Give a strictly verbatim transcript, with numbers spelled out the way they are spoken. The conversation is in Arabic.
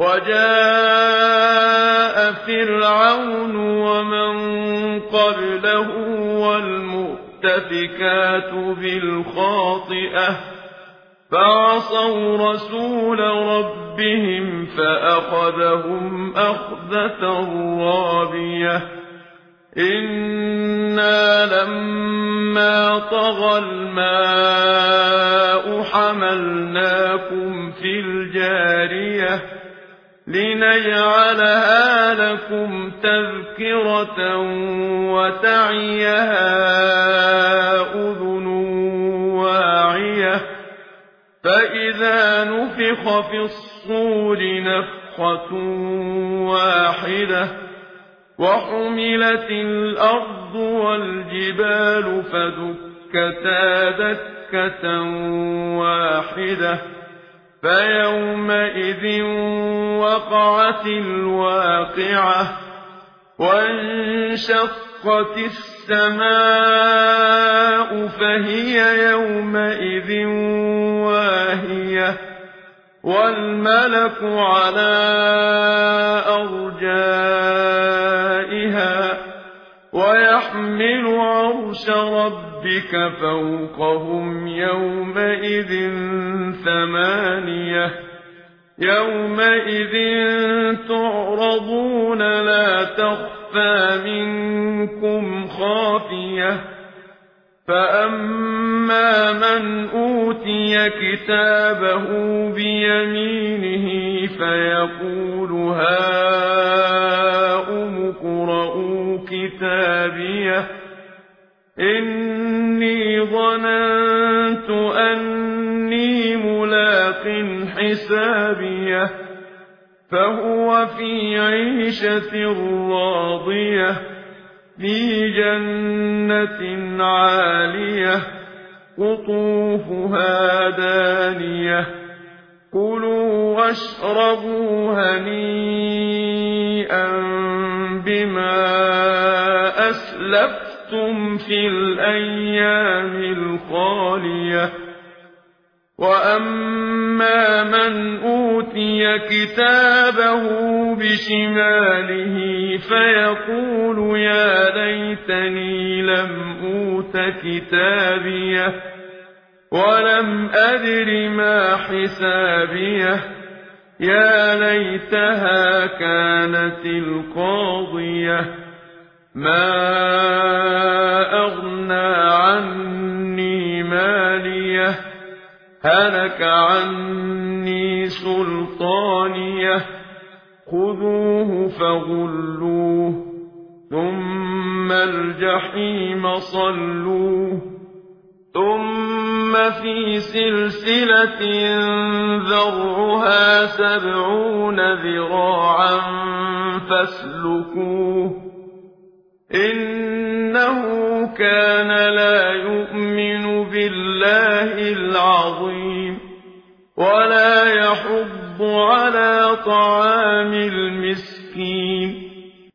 وجاء فرعون ومن قبله والمؤتفكات بالخاطئة فعصوا رسول ربهم فأخذهم أخذة رابية إنا لما طغى الماء حملناكم في الجارية لنجعلها لكم تذكرة وتعيها أذن واعية فإذا نفخ في الصور نفخة واحدة وحملت الأرض والجبال فدكتا دكة واحدة فيومئذ وقعت الواقعة وانشقت السماء فهي يومئذ واهية والملك على أرجائها ويحمل عرش ربك فوقهم يومئذ ثمانية يومئذ تعرضون لا تخفى منكم خافية فأما من أوتي كتابه بيمينه فيقول هاؤم اقرءوا كتابيه إني ظننت أني ملاق حسابيه فهو في عيشة راضية في جنة عالية قطوفها دانية كلوا واشربوا هنيئا بما أسلفتم في الأيام الخالية وأما من أوتي كتابه بشماله فيقول يا ليتني لم أوت كتابيه ولم أدر ما حسابيه يا ليتها كانت القاضية ما أغنى عني ماليه هلك عني سلطانيه خذوه فغلوه ثم الجحيم صلوه ثم في سلسلة ذرعها سبعون ذراعا فاسلكوه إنه كان لا يؤمن بالله العظيم ولا يحض على طعام المسكين